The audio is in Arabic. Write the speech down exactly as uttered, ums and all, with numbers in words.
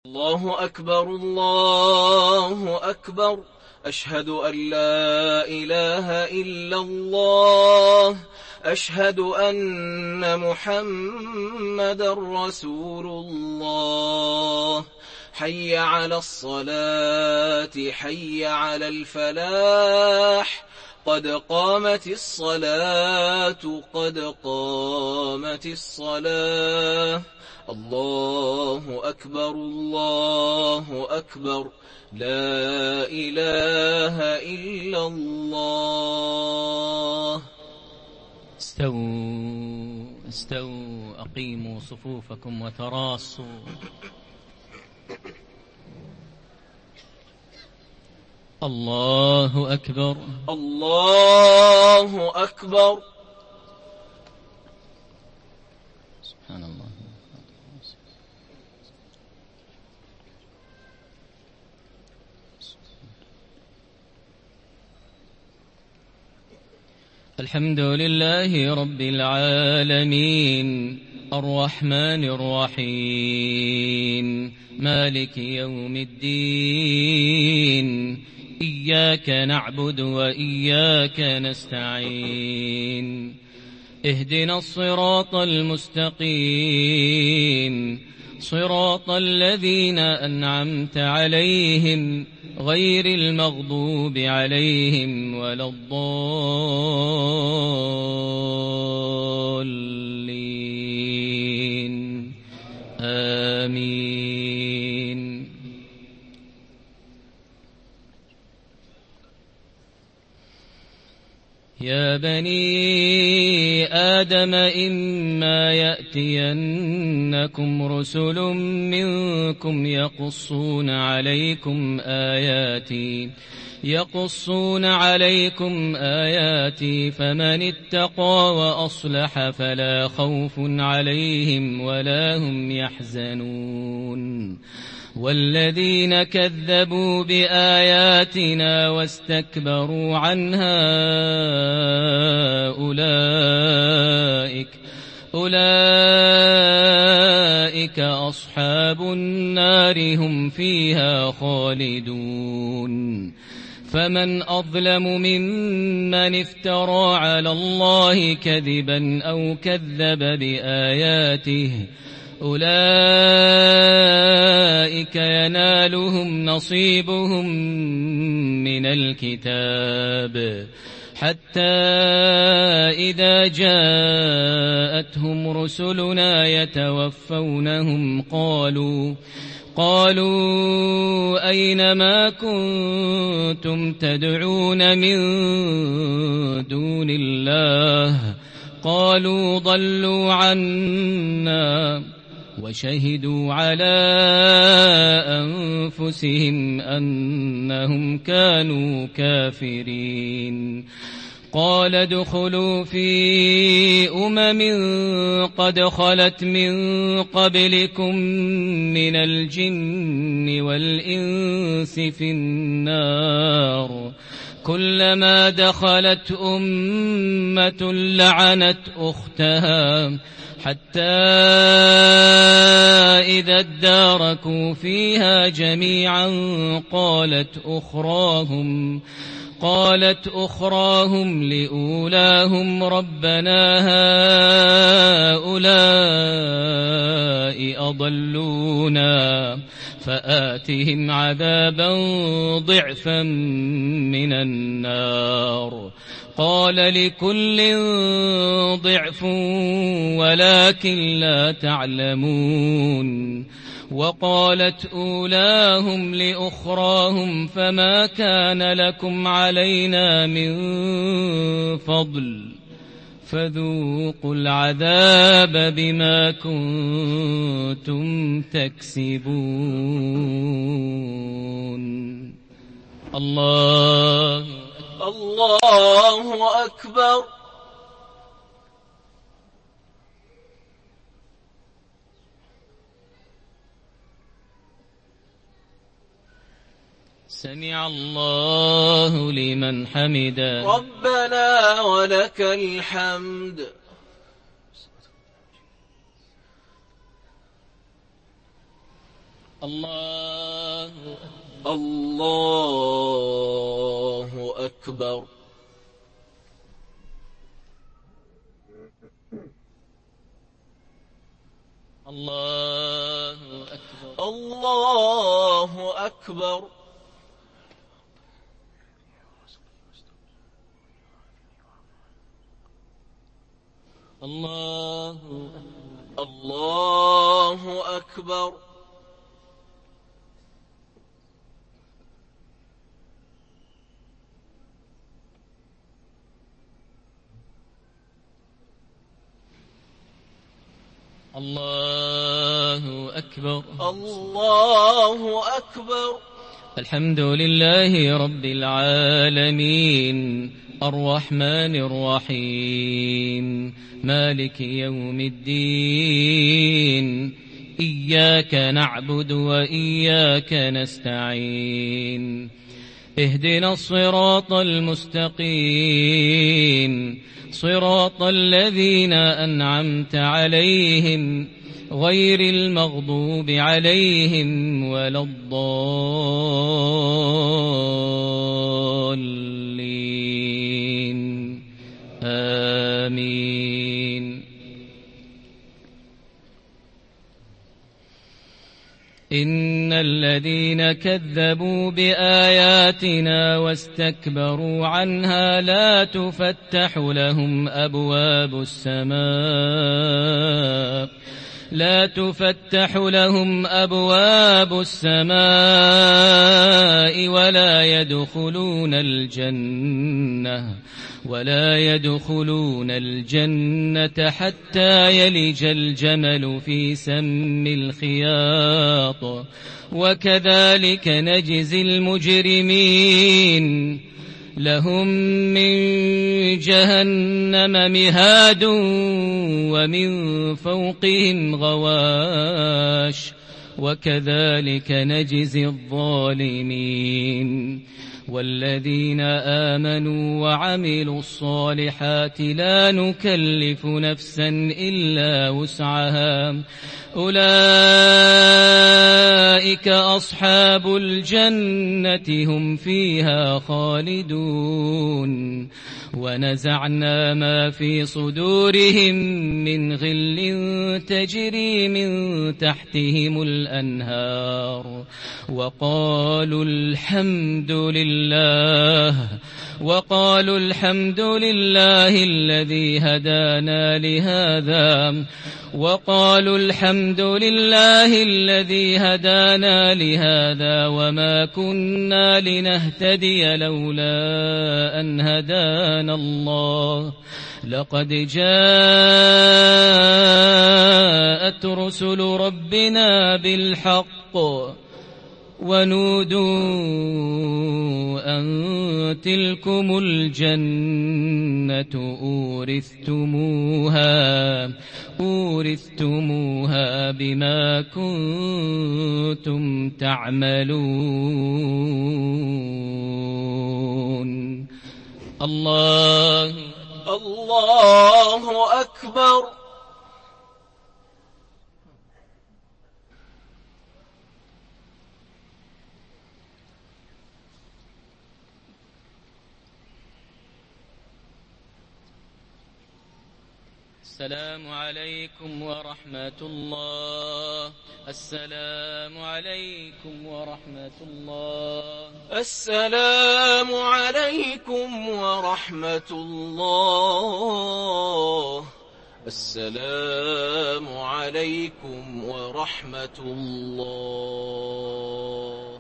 الله أكبر الله أكبر أشهد أن لا إله إلا الله أشهد أن محمدا رسول الله حي على الصلاة حي على الفلاح قد قامت الصلاة قد قامت الصلاة الله أكبر الله أكبر لا إله إلا الله. استووا استووا أقيموا صفوفكم وتراصوا. الله أكبر الله أكبر. سبحان الله. الحمد لله رب العالمين الرحمن الرحيم مالك يوم الدين إياك نعبد وإياك نستعين اهدنا الصراط المستقيم صراط الذين أنعمت عليهم غير المغضوب عليهم ولا الضالين آمين. يا بني آدم إما يأتينكم رسل منكم يقصون عليكم آياتي يقصون عليكم آياتي فمن اتقى وأصلح فلا خوف عليهم ولا هم يحزنون والذين كذبوا بآياتنا واستكبروا عنها أولئك أولئك أصحاب النار هم فيها خالدون. فمن أظلم ممن افترى على الله كذبا أو كذب بآياته أولئك ينالهم نصيبهم من الكتاب حتى إذا جاءتهم رسلنا يتوفونهم قالوا قالوا أين ما كنتم تدعون من دون الله قالوا ضلوا عنا وشهدوا على أنفسهم أنهم كانوا كافرين. قال ادخلوا في أمم قد خلت من قبلكم من الجن والإنس في النار كلما دخلت أمة لعنت أختها حتى إذا اداركوا فيها جميعا قالت أخراهم قالت أخراهم لأولاهم ربنا هؤلاء أضلونا فآتهم عذابا ضعفا من النار قال لكل ضعف ولكن لا تعلمون. وقالت أولاهم لأخراهم فما كان لكم علينا من فضل فذوقوا العذاب بما كنتم تكسبون. الله الله أكبر. سمع الله لمن حمده ربنا ولك الحمد. الله الله أكبر. الله أكبر. الله أكبر. الله الله أكبر. الله أكبر. الله أكبر. الحمد لله رب العالمين الرحمن الرحيم مالك يوم الدين إياك نعبد وإياك نستعين اهدنا الصراط المستقيم صراط الذين أنعمت عليهم غير المغضوب عليهم ولا الضالين آمين. إن الذين كذبوا بآياتنا واستكبروا عنها لا تفتح لهم أبواب السماء لا تفتح لهم أبواب السماء ولا يدخلون الجنة ولا يدخلون الجنة حتى يلج الجمل في سم الخياط وكذلك نجزي المجرمين. لهم من جهنم مهاد ومن فوقهم غواش وكذلك نجزي الظالمين. والذين آمنوا وعملوا الصالحات لا نكلف نفسا إلا وسعها أولئك أصحاب الجنة هم فيها خالدون. ونزعنا ما في صدورهم من غل تجري من تحتهم الأنهار وقالوا الحمد لله وقالوا الحمد لله الذي هدانا لهذا وقالوا الحمد لله الذي هدانا لهذا وما كنا لنهتدي لولا أن هدانا الله لقد جاءت رسل ربنا بالحق ونودوا أن تلكم الجنة أورثتموها أورثتموها بما كنتم تعملون. الله الله أكبر. السلام عليكم ورحمة الله. السلام عليكم ورحمة الله. السلام عليكم ورحمة الله. السلام عليكم ورحمة الله.